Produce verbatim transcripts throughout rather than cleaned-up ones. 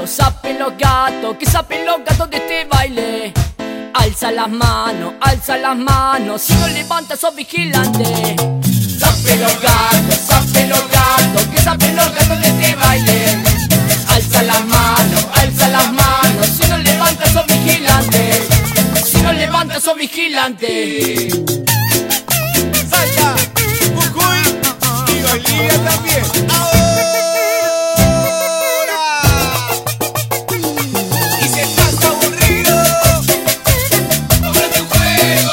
gatos, zapen los gatos, que zapen los gatos de este baile. Alza las manos, alza las manos, si no levantas sos vigilante. Zapen los gatos, zapen los gatos, que zapen los gatos de este baile. Alza las manos, alza las manos, si no levantas sos vigilante. Si no levantas sos vigilante. Salta, Jujuy y Bolivia también. ¡Ahora! Y si estás aburrido, cómprate un juego.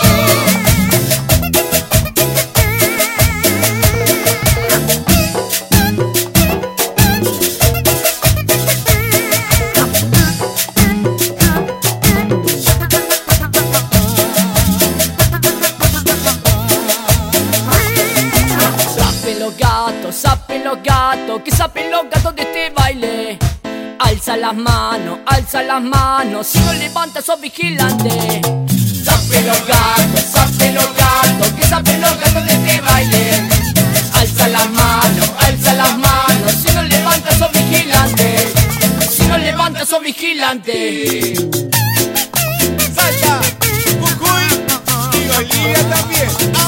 Zapen los gatos, que zapen los gatos de este baile. Alza las manos, alza las manos, si no levantas sos vigilante. Zapen los gatos, zapen los gatos, que zapen los gatos de este baile. Alza las manos, alza las manos, si no levantas sos vigilante. Si no levantas sos vigilante. Salta, Jujuy y Bolivia también.